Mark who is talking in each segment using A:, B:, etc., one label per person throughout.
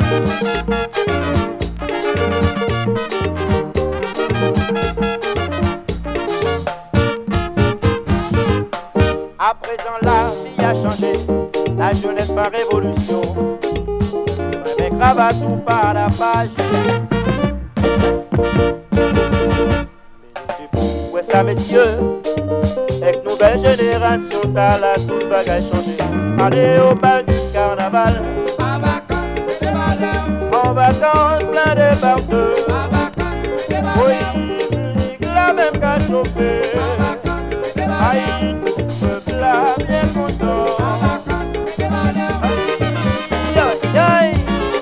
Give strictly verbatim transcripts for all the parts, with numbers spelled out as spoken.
A: À présent la vie a changé, la jeunesse par révolution. Avec cravate ou par la page. Ouais ça messieurs, avec nouvelle génération, t'as la toute bagage changé. Allez au bal du carnaval,
B: En vacances, c'est des valeurs.
A: en vacances plein de barbeux.
B: En vacances, c'est des valeurs.
A: Oui, musique la même qu'à chauffer.
B: En vacances, c'est des valeurs.
A: Aïe, tout peuple là bien content.
B: En vacances, c'est des valeurs.
A: Aïe, aïe, aïe.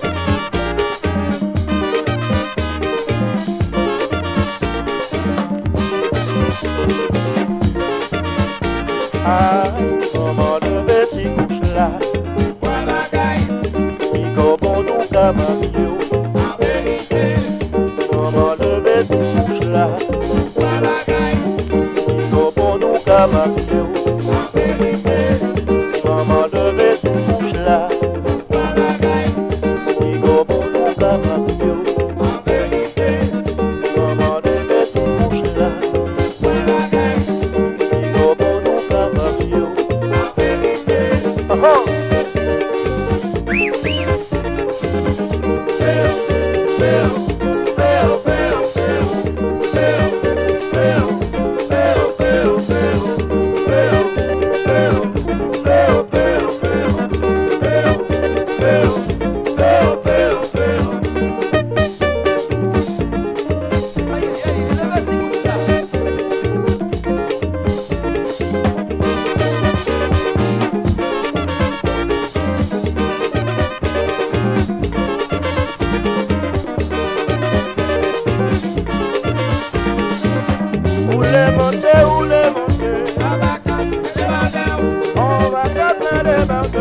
A: Aïe, comment lever si couche là.
B: Ouais, bagaille,
A: Si comment nous comme un vieux.
B: en vérité.
A: Comment lever si couche là.
B: Ouais, bagaille,
A: Si comment nous comme un vieux.
B: en vérité.
A: Comment lever si couche là.
B: Ouais, bagaille,
A: Si comment nous comme un vieux.
B: en vérité.
A: Comment lever si couche là.
B: Ouais, bagaille,
A: Si comment nous comme un vieux.
B: en vérité.
A: Oh oh. Oulé monter, oulé monter,
B: En vacances, c'est des valeurs.
A: on va faire plein de bains.